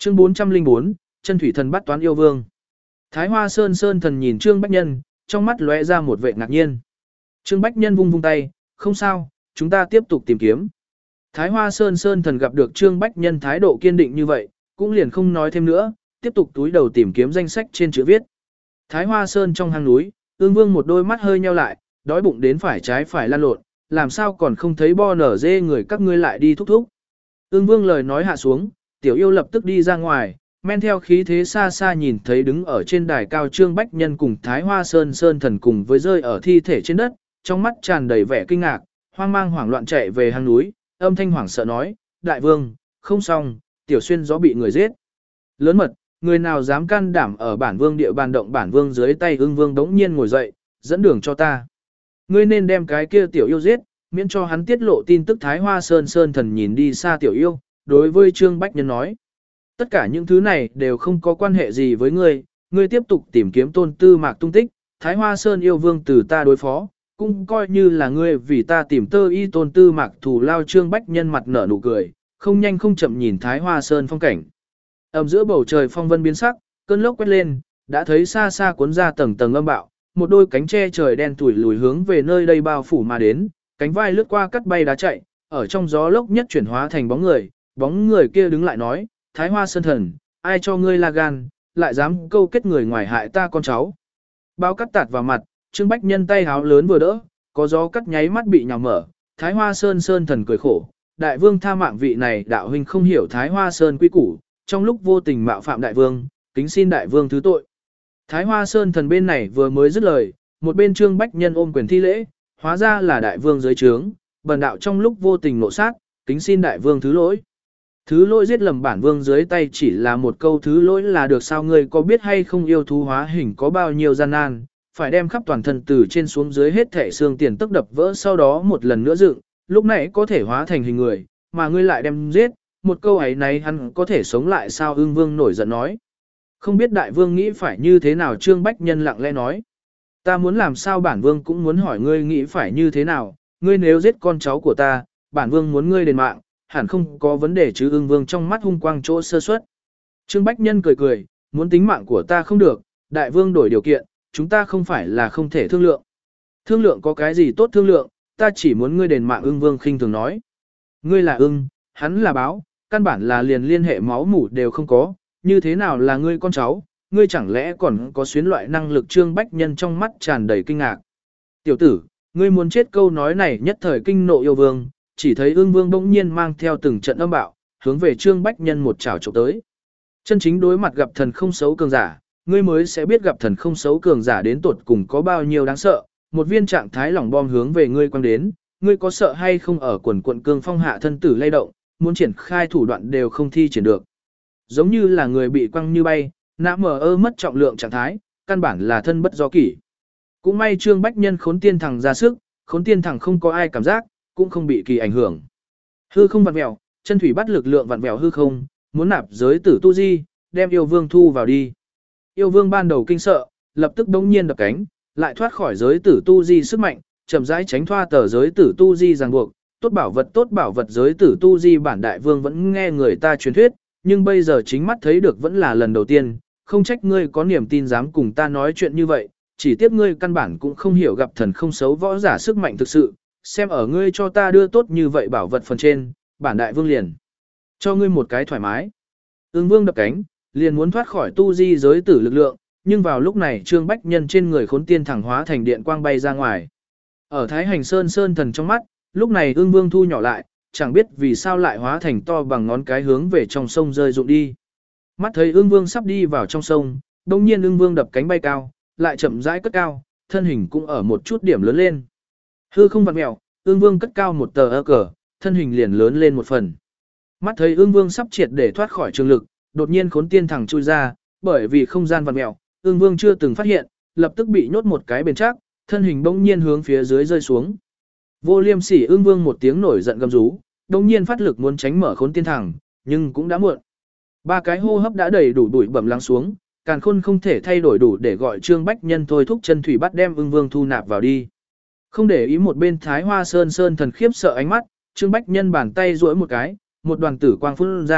Chương 404, Chân thủy thần bắt toán yêu vương. Thái Hoa Sơn Sơn thần nhìn Trương Bách Nhân, trong mắt lóe ra một vẻ ngạc nhiên. Trương Bách Nhân vung vung tay, không sao, chúng ta tiếp tục tìm kiếm. Thái Hoa Sơn Sơn thần gặp được Trương Bách Nhân thái độ kiên định như vậy, cũng liền không nói thêm nữa, tiếp tục túi đầu tìm kiếm danh sách trên chữ viết. Thái Hoa Sơn trong hang núi, Ưng Vương một đôi mắt hơi nheo lại, đói bụng đến phải trái phải lăn lộn, làm sao còn không thấy bo nở dê người các ngươi lại đi thúc thúc. Ưng Vương lời nói hạ xuống, tiểu yêu lập tức đi ra ngoài, men theo khí thế xa xa nhìn thấy đứng ở trên đài cao Trương Bách Nhân cùng Thái Hoa Sơn Sơn thần cùng với rơi ở thi thể trên đất, trong mắt tràn đầy vẻ kinh ngạc, hoang mang hoảng loạn chạy về hang núi, âm thanh hoảng sợ nói, đại vương, không xong, tiểu xuyên gió bị người giết. Lớn mật, người nào dám can đảm ở bản vương địa bàn động bản vương dưới tay. Ưng Vương đống nhiên ngồi dậy, dẫn đường cho ta. Ngươi nên đem cái kia tiểu yêu giết, miễn cho hắn tiết lộ tin tức. Thái Hoa Sơn Sơn thần nhìn đi xa tiểu yêu, đối với Trương Bách Nhân nói. Tất cả những thứ này đều không có quan hệ gì với ngươi, ngươi tiếp tục tìm kiếm Tôn Tư Mạc tung tích, Thái Hoa Sơn yêu vương từ ta đối phó, cũng coi như là ngươi vì ta tìm tơ y Tôn Tư Mạc thù lao. Trương Bách Nhân mặt nở nụ cười, không nhanh không chậm nhìn Thái Hoa Sơn phong cảnh. Ầm giữa bầu trời phong vân biến sắc, cơn lốc quét lên, đã thấy xa xa cuốn ra tầng tầng âm bạo, một đôi cánh che trời đen tủi lùi hướng về nơi đây bao phủ mà đến, cánh vai lướt qua cắt bay đá chạy, ở trong gió lốc nhất chuyển hóa thành bóng người kia đứng lại nói, Thái Hoa Sơn thần, ai cho ngươi la gan, lại dám câu kết người ngoài hại ta con cháu. Bao cắt tạt vào mặt, Trương Bách Nhân tay háo lớn vừa đỡ, có gió cắt nháy mắt bị nhào mở, Thái Hoa Sơn Sơn thần cười khổ, đại vương tha mạng vị này đạo huynh không hiểu Thái Hoa Sơn quy củ, trong lúc vô tình mạo phạm đại vương, kính xin đại vương thứ tội. Thái Hoa Sơn thần bên này vừa mới dứt lời, một bên Trương Bách Nhân ôm quyền thi lễ, hóa ra là đại vương dưới trướng, bần đạo trong lúc vô tình nộ sát, kính xin đại vương thứ lỗi. Thứ lỗi giết lầm bản vương dưới tay chỉ là một câu thứ lỗi là được sao? Ngươi có biết hay không yêu thú hóa hình có bao nhiêu gian nan, phải đem khắp toàn thân từ trên xuống dưới hết thể xương tiền tức đập vỡ sau đó một lần nữa dựng, lúc này có thể hóa thành hình người, mà ngươi lại đem giết, một câu ấy này hắn có thể sống lại sao? Ưng Vương nổi giận nói. Không biết đại vương nghĩ phải như thế nào? Trương Bách Nhân lặng lẽ nói. Ta muốn làm sao bản vương cũng muốn hỏi ngươi nghĩ phải như thế nào, ngươi nếu giết con cháu của ta, bản vương muốn ngươi đền mạng, hẳn không có vấn đề chứ? Ưng Vương trong mắt hung quang chỗ sơ suất. Trương Bách Nhân cười cười, muốn tính mạng của ta không được, đại vương đổi điều kiện, chúng ta không phải là không thể thương lượng. Thương lượng có cái gì tốt thương lượng, ta chỉ muốn ngươi đền mạng. Ưng Vương khinh thường nói. Ngươi là ưng, hắn là báo, căn bản là liền liên hệ máu mủ đều không có, như thế nào là ngươi con cháu, ngươi chẳng lẽ còn có xuyến loại năng lực? Trương Bách Nhân trong mắt tràn đầy kinh ngạc. Tiểu tử, ngươi muốn chết? Câu nói này nhất thời kinh nộ yêu vương, chỉ thấy Ưng Vương bỗng nhiên mang theo từng trận âm bạo, hướng về Trương Bách Nhân một chảo chụp tới. Chân chính đối mặt gặp thần không xấu cường giả, ngươi mới sẽ biết gặp thần không xấu cường giả đến tột cùng có bao nhiêu đáng sợ. Một viên trạng thái lỏng bom hướng về ngươi quăng đến, ngươi có sợ hay không? Ở quần quận cương phong hạ thân tử lay động, muốn triển khai thủ đoạn đều không thi triển được. Giống như là người bị quăng như bay, nã mờ ơ mất trọng lượng trạng thái, căn bản là thân bất do kỷ. Cũng may Trương Bách Nhân khốn tiên thẳng ra sức, khốn tiên thẳng không có ai cảm giác, cũng không bị kỳ ảnh hưởng. Hư không vặn vẹo, chân thủy bắt lực lượng vặn vẹo hư không, muốn nạp giới tử tu di, đem yêu vương thu vào đi. Yêu vương ban đầu kinh sợ, lập tức đống nhiên đập cánh, lại thoát khỏi giới tử tu di sức mạnh, chậm rãi tránh thoát tờ giới tử tu di ràng buộc. Tốt bảo vật giới tử tu di bản đại vương vẫn nghe người ta truyền thuyết, nhưng bây giờ chính mắt thấy được vẫn là lần đầu tiên, không trách ngươi có niềm tin dám cùng ta nói chuyện như vậy, chỉ tiếc ngươi căn bản cũng không hiểu gặp thần không xấu võ giả sức mạnh thực sự, xem ở ngươi cho ta đưa tốt như vậy bảo vật phần trên, bản đại vương liền cho ngươi một cái thoải mái. Ưng Vương đập cánh, liền muốn thoát khỏi tu di giới tử lực lượng, nhưng vào lúc này Trương Bách Nhân trên người khốn tiên thẳng hóa thành điện quang bay ra ngoài. Ở Thái Hành Sơn Sơn thần trong mắt, lúc này Ưng Vương thu nhỏ lại, chẳng biết vì sao lại hóa thành to bằng ngón cái hướng về trong sông rơi rụng đi. Mắt thấy Ưng Vương sắp đi vào trong sông, đột nhiên Ưng Vương đập cánh bay cao, lại chậm rãi cất cao, thân hình cũng ở một chút điểm lớn lên. Hư không vặn mèo, Ưng Vương cất cao một tờ cờ, thân hình liền lớn lên một phần. Mắt thấy Ưng Vương sắp triệt để thoát khỏi trường lực, đột nhiên khốn tiên thẳng chui ra, bởi vì không gian vặn mèo, Ưng Vương chưa từng phát hiện, lập tức bị nhốt một cái bền chắc, thân hình bỗng nhiên hướng phía dưới rơi xuống. Vô Liêm Sỉ Ưng Vương một tiếng nổi giận gầm rú, bỗng nhiên phát lực muốn tránh mở khốn tiên thẳng, nhưng cũng đã muộn. Ba cái hô hấp đã đầy đủ bụi bẩm lắng xuống, càn khôn không thể thay đổi đủ để gọi Trương Bách Nhân thôi thúc chân thủy bắt đem Ưng Vương thu nạp vào đi. Không để ý một bên Thái Hoa Sơn Sơn thần khiếp sợ ánh mắt, Trương Bách Nhân bàn tay duỗi một cái, một đoàn tử quang phun ra,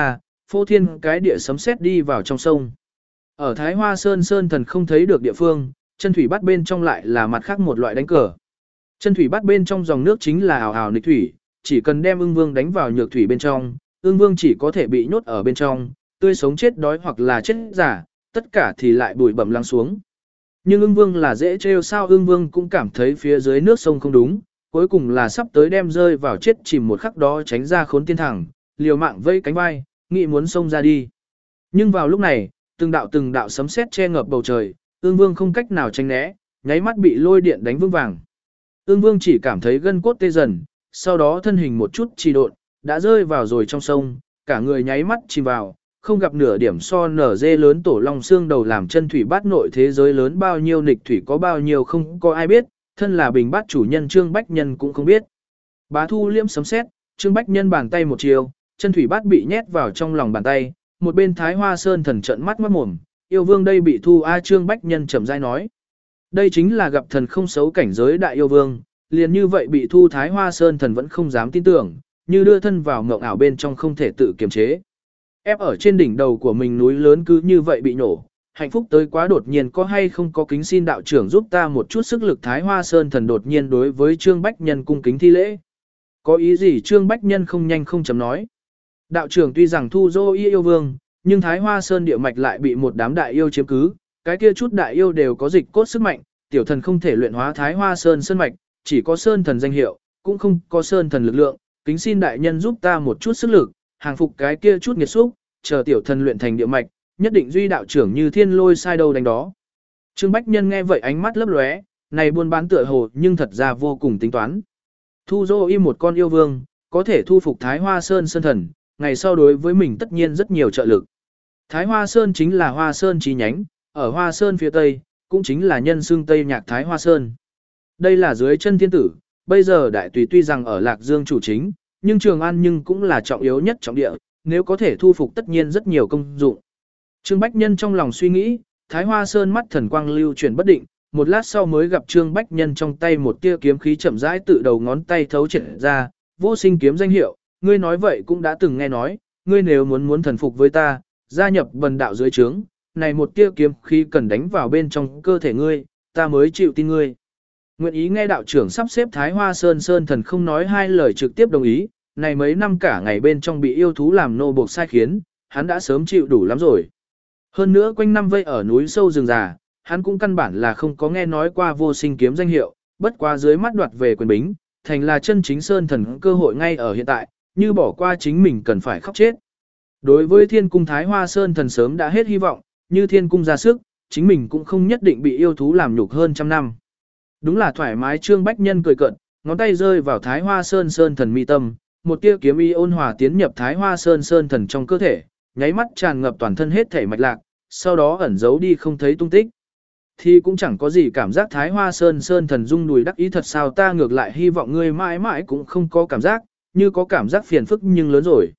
phô thiên cái địa sấm sét đi vào trong sông. Ở Thái Hoa Sơn Sơn thần không thấy được địa phương, chân thủy bắt bên trong lại là mặt khác một loại đánh cờ. Chân thủy bắt bên trong dòng nước chính là ảo ảo nghịch thủy, chỉ cần đem ưng vương đánh vào nhược thủy bên trong, ưng vương chỉ có thể bị nhốt ở bên trong, tươi sống chết đói hoặc là chết giả, tất cả thì lại bụi bẩm lắng xuống. Nhưng ưng vương là dễ trêu sao, ưng vương cũng cảm thấy phía dưới nước sông không đúng, cuối cùng là sắp tới đem rơi vào chết chìm một khắc đó tránh ra khốn tiên thẳng, liều mạng vây cánh vai, nghĩ muốn xông ra đi. Nhưng vào lúc này, từng đạo sấm sét che ngập bầu trời, ưng vương không cách nào tránh né, nháy mắt bị lôi điện đánh vững vàng. Ưng vương chỉ cảm thấy gân cốt tê dần, sau đó thân hình một chút trì độn, đã rơi vào rồi trong sông, cả người nháy mắt chìm vào, không gặp nửa điểm so nở dê lớn tổ long xương đầu làm chân thủy bát nội thế giới lớn bao nhiêu, nghịch thủy có bao nhiêu không có ai biết, thân là bình bát chủ nhân Trương Bách Nhân cũng không biết. Bá thu liễm sấm sét, Trương Bách Nhân bàn tay một chiều, chân thủy bát bị nhét vào trong lòng bàn tay, một bên Thái Hoa Sơn thần trợn mắt mắt mồm, yêu vương đây bị thu a. Trương Bách Nhân chậm rãi nói. Đây chính là gặp thần không xấu cảnh giới đại yêu vương, liền như vậy bị thu. Thái Hoa Sơn thần vẫn không dám tin tưởng, như đưa thân vào ngộng ảo bên trong không thể tự kiềm chế. Ép ở trên đỉnh đầu của mình núi lớn cứ như vậy bị nổ, hạnh phúc tới quá đột nhiên, có hay không có kính xin đạo trưởng giúp ta một chút sức lực. Thái Hoa Sơn thần đột nhiên đối với Trương Bách Nhân cung kính thi lễ. Có ý gì? Trương Bách Nhân không nhanh không chậm nói. Đạo trưởng tuy rằng thu dô yêu vương, nhưng Thái Hoa Sơn địa mạch lại bị một đám đại yêu chiếm cứ, cái kia chút đại yêu đều có dịch cốt sức mạnh, tiểu thần không thể luyện hóa Thái Hoa Sơn sơn mạch, chỉ có sơn thần danh hiệu, cũng không có sơn thần lực lượng, kính xin đại nhân giúp ta một chút sức lực, hàng phục cái kia chút nghiệt xúc, chờ tiểu thần luyện thành địa mạch, nhất định duy đạo trưởng như thiên lôi sai đâu đánh đó. Trương Bách Nhân nghe vậy ánh mắt lấp lóe, này buôn bán tựa hồ nhưng thật ra vô cùng tính toán. Thu dô y một con yêu vương, có thể thu phục Thái Hoa Sơn sơn thần, ngày sau đối với mình tất nhiên rất nhiều trợ lực. Thái Hoa Sơn chính là Hoa Sơn chi nhánh, ở Hoa Sơn phía Tây, cũng chính là nhân xương Tây Nhạc Thái Hoa Sơn. Đây là dưới chân thiên tử, bây giờ đại tùy tuy rằng ở Lạc Dương chủ chính, nhưng Trường An nhưng cũng là trọng yếu nhất trọng địa, nếu có thể thu phục tất nhiên rất nhiều công dụng. Trương Bách Nhân trong lòng suy nghĩ, Thái Hoa Sơn mắt thần quang lưu chuyển bất định, một lát sau mới gặp Trương Bách Nhân trong tay một tia kiếm khí chậm rãi tự đầu ngón tay thấu triển ra, vô sinh kiếm danh hiệu, ngươi nói vậy cũng đã từng nghe nói, ngươi nếu muốn thần phục với ta, gia nhập bần đạo dưới trướng, này một tia kiếm khí cần đánh vào bên trong cơ thể ngươi, ta mới chịu tin ngươi. Nguyện ý nghe đạo trưởng sắp xếp Thái Hoa Sơn sơn thần không nói hai lời trực tiếp đồng ý, này mấy năm cả ngày bên trong bị yêu thú làm nô buộc sai khiến, hắn đã sớm chịu đủ lắm rồi. Hơn nữa quanh năm vây ở núi sâu rừng già, hắn cũng căn bản là không có nghe nói qua vô sinh kiếm danh hiệu, bất quá dưới mắt đoạt về quyền bính, thành là chân chính sơn thần cơ hội ngay ở hiện tại, như bỏ qua chính mình cần phải khóc chết. Đối với thiên cung Thái Hoa Sơn thần sớm đã hết hy vọng, như thiên cung ra sức, chính mình cũng không nhất định bị yêu thú làm nhục hơn trăm năm. Đúng là thoải mái. Trương Bách Nhân cười cợt, ngón tay rơi vào Thái Hoa Sơn sơn thần mi tâm, một tia kiếm ý ôn hòa tiến nhập Thái Hoa Sơn sơn thần trong cơ thể, nháy mắt tràn ngập toàn thân hết thể mạch lạc, sau đó ẩn giấu đi không thấy tung tích. Thì cũng chẳng có gì cảm giác. Thái Hoa Sơn sơn thần rung đùi đắc ý, thật sao, ta ngược lại hy vọng ngươi mãi mãi cũng không có cảm giác, như có cảm giác phiền phức nhưng lớn rồi.